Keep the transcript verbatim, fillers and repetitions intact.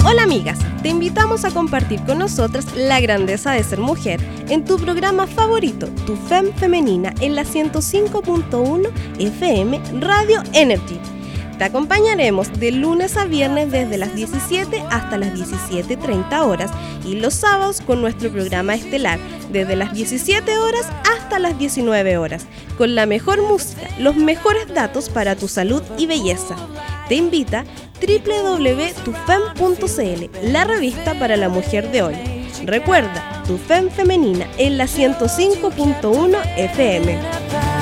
Hola amigas, te invitamos a compartir con nosotras la grandeza de ser mujer en tu programa favorito, Tu Fem Femenina, en la ciento cinco punto uno F M Radio Energy. Te acompañaremos de lunes a viernes desde las diecisiete hasta las diecisiete treinta horas y los sábados con nuestro programa estelar desde las diecisiete horas hasta las diecinueve horas, con la mejor música, los mejores datos para tu salud y belleza. Te invita doble u doble u doble u punto tu fem punto c l, la revista para la mujer de hoy. Recuerda, Tu Fem Femenina en la ciento cinco punto uno F M.